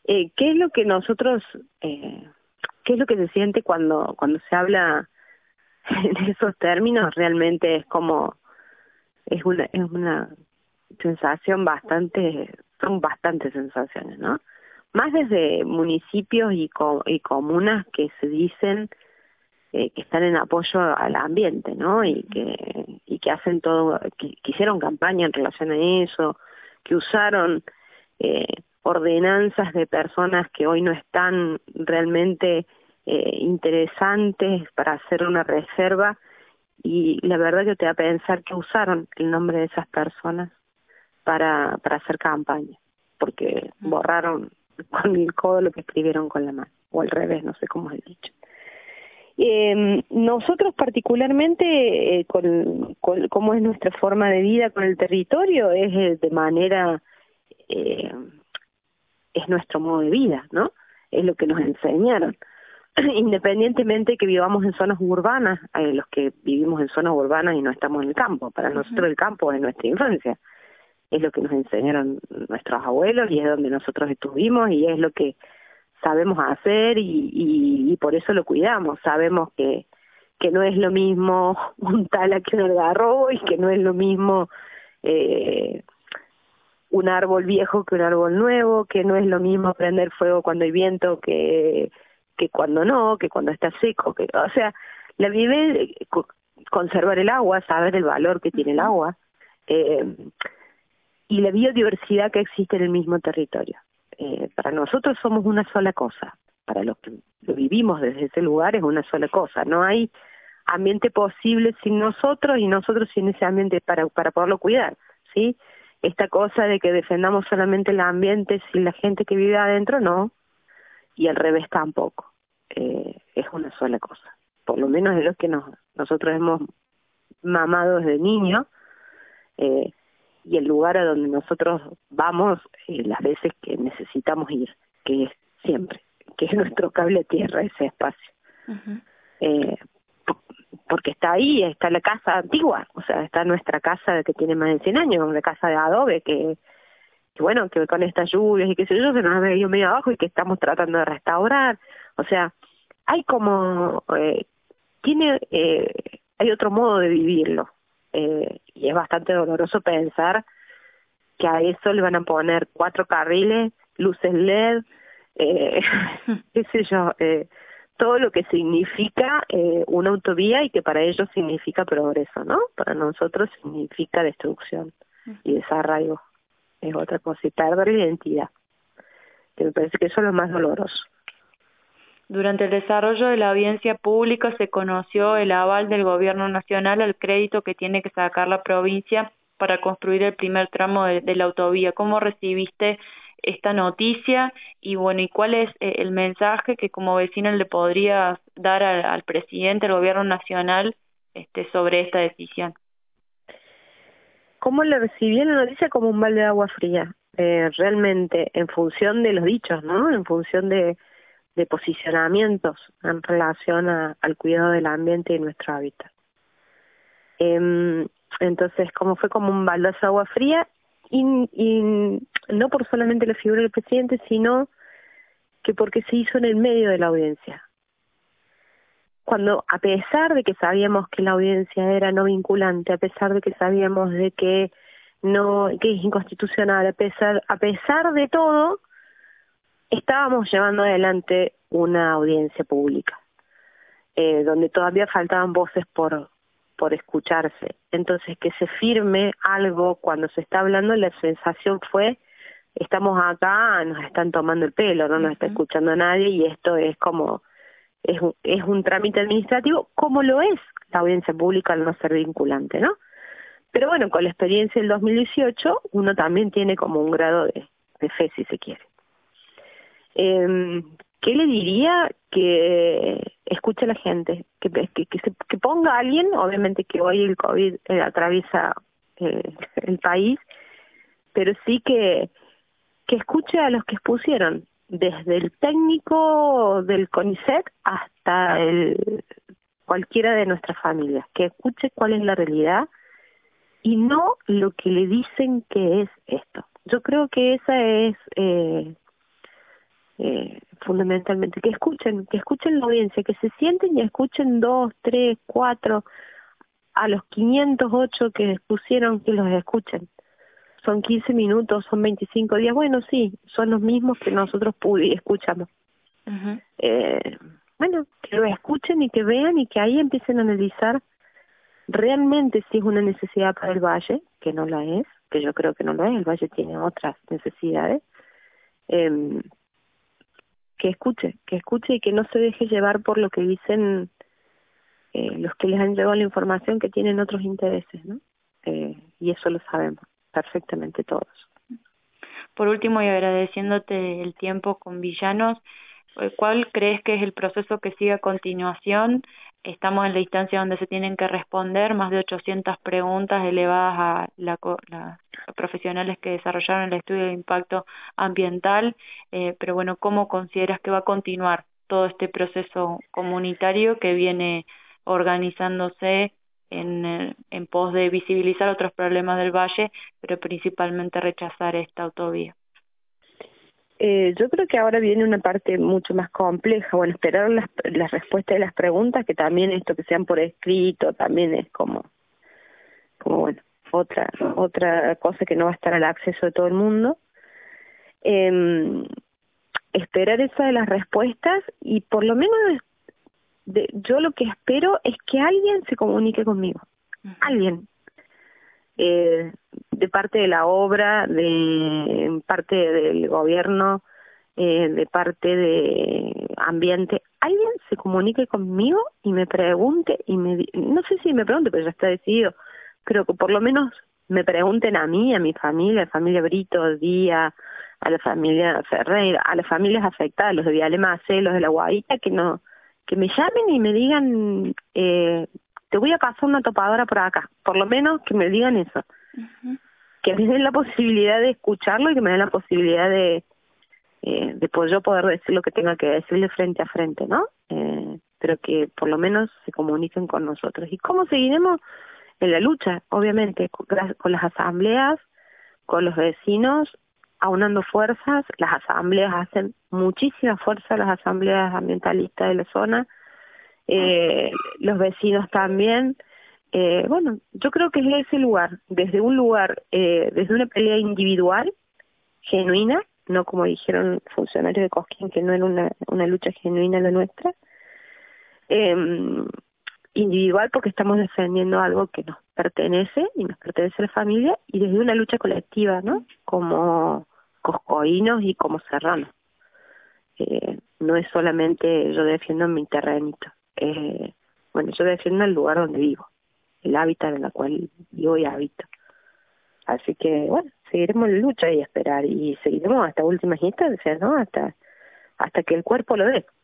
¿Qué es lo que nosotros, qué es lo que se siente cuando se habla en esos términos? Realmente es una sensación son bastantes sensaciones, ¿no? Más desde municipios y comunas que se dicen que están en apoyo al ambiente, ¿no? Y que hacen todo, que hicieron campaña en relación a eso, que usaron ordenanzas de personas que hoy no están realmente interesantes para hacer una reserva, y la verdad que te da a pensar que usaron el nombre de esas personas para hacer campaña, porque borraron con el codo lo que escribieron con la mano, o al revés, no sé cómo es dicho. Nosotros particularmente, cómo es nuestra forma de vida con el territorio, es de manera, es nuestro modo de vida, ¿no? Es lo que nos enseñaron. Independientemente que vivamos en zonas urbanas, los que vivimos en zonas urbanas y no estamos en el campo, para nosotros el campo es nuestra infancia, es lo que nos enseñaron nuestros abuelos y es donde nosotros estuvimos y es lo que sabemos hacer y por eso lo cuidamos. Sabemos que no es lo mismo un tala que un algarrobo y que no es lo mismo un árbol viejo que un árbol nuevo, que no es lo mismo prender fuego cuando hay viento que cuando no, que cuando está seco, o sea, la vive conservar el agua, saber el valor que tiene el agua, y la biodiversidad que existe en el mismo territorio. Para nosotros somos una sola cosa, para los que lo vivimos desde ese lugar es una sola cosa, no hay ambiente posible sin nosotros y nosotros sin ese ambiente para poderlo cuidar, ¿sí? Esta cosa de que defendamos solamente el ambiente sin la gente que vive adentro, no, y al revés tampoco. Es una sola cosa, por lo menos es lo que nosotros hemos mamado desde niños, y el lugar a donde nosotros vamos las veces que necesitamos ir, que es siempre, que es nuestro cable a tierra, ese espacio. Porque está ahí, está la casa antigua, o sea, está nuestra casa que tiene más de 100 años, una casa de adobe que bueno, que con estas lluvias y qué sé yo, se nos ha venido medio abajo y que estamos tratando de restaurar. O sea, hay como, hay otro modo de vivirlo, y es bastante doloroso pensar que a eso le van a poner 4 carriles, luces LED, qué sé yo, todo lo que significa una autovía y que para ellos significa progreso, ¿no? Para nosotros significa destrucción y desarraigo. Es otra cosa, y perder la identidad, que me parece que eso es lo más doloroso. Durante el desarrollo de la audiencia pública se conoció el aval del Gobierno Nacional al crédito que tiene que sacar la provincia para construir el primer tramo de la autovía. ¿Cómo recibiste esta noticia? Y bueno, ¿y cuál es el mensaje que como vecino le podrías dar al presidente del Gobierno Nacional sobre esta decisión? ¿Cómo le recibí la noticia? Como un balde de agua fría, realmente, en función de los dichos, ¿no? En función de posicionamientos en relación al cuidado del ambiente y nuestro hábitat. Entonces, como fue como un baldazo de agua fría, y no por solamente la figura del presidente, sino que porque se hizo en el medio de la audiencia. Cuando, a pesar de que sabíamos que la audiencia era no vinculante, a pesar de que sabíamos de que es inconstitucional, a pesar de todo, estábamos llevando adelante una audiencia pública, donde todavía faltaban voces por escucharse. Entonces, que se firme algo cuando se está hablando, la sensación fue, estamos acá, nos están tomando el pelo, no nos está escuchando nadie, y esto es como, es un trámite administrativo, como lo es la audiencia pública al no ser vinculante, ¿no? Pero bueno, con la experiencia del 2018, uno también tiene como un grado de fe, si se quiere. ¿Qué le diría? Que escuche a la gente, que ponga a alguien, obviamente que hoy el COVID atraviesa el país, pero sí que escuche a los que expusieron, desde el técnico del CONICET hasta cualquiera de nuestras familias, que escuche cuál es la realidad y no lo que le dicen que es esto. Yo creo que esa es fundamentalmente, que escuchen la audiencia, que se sienten y escuchen 2, 3, 4, a los 508 que pusieron, que los escuchen. Son 15 minutos, son 25 días, bueno, sí, son los mismos que nosotros escuchamos. Uh-huh. Bueno, que lo escuchen y que vean y que ahí empiecen a analizar realmente si es una necesidad para el Valle, que no la es, que yo creo que no lo es, el Valle tiene otras necesidades, que escuche y que no se deje llevar por lo que dicen los que les han llevado la información, que tienen otros intereses, ¿no? Y eso lo sabemos perfectamente todos. Por último, y agradeciéndote el tiempo con Villanos, ¿cuál crees que es el proceso que sigue a continuación? Estamos en la instancia donde se tienen que responder más de 800 preguntas elevadas a las profesionales que desarrollaron el estudio de impacto ambiental, pero bueno, ¿cómo consideras que va a continuar todo este proceso comunitario que viene organizándose en pos de visibilizar otros problemas del valle, pero principalmente rechazar esta autovía? Yo creo que ahora viene una parte mucho más compleja, bueno, esperar las respuestas de las preguntas, que también esto que sean por escrito, también es como bueno, otra cosa que no va a estar al acceso de todo el mundo. Esperar esa de las respuestas y por lo menos yo lo que espero es que alguien se comunique conmigo, alguien, de parte de la obra, de parte del gobierno, de parte de ambiente, alguien se comunique conmigo y me pregunte, no sé si me pregunte, pero ya está decidido, pero que por lo menos me pregunten a mí, a mi familia, a la familia Brito, Díaz, a la familia Ferreira, a las familias afectadas, los de Viale Macé, los de La Guaita, que me llamen y me digan, te voy a pasar una topadora por acá, por lo menos que me digan eso. Uh-huh. Que me den la posibilidad de escucharlo y que me den la posibilidad de yo poder decir lo que tenga que decirle frente a frente, ¿no? Pero que por lo menos se comuniquen con nosotros. ¿Y cómo seguiremos? En la lucha, obviamente, con las asambleas, con los vecinos, aunando fuerzas. Las asambleas hacen muchísima fuerza, las asambleas ambientalistas de la zona, los vecinos también. Bueno, yo creo que es ese lugar, desde una pelea individual, genuina, no como dijeron funcionarios de Cosquín, que no era una lucha genuina la nuestra, individual porque estamos defendiendo algo que nos pertenece y nos pertenece a la familia, y desde una lucha colectiva, ¿no? Como coscoínos y como serranos. No es solamente yo defiendo mi terrenito, bueno, yo defiendo el lugar donde vivo, el hábitat en el cual vivo y habito. Así que, bueno, seguiremos en lucha y esperar, y seguiremos hasta últimas instancias, ¿no? Hasta que el cuerpo lo dé.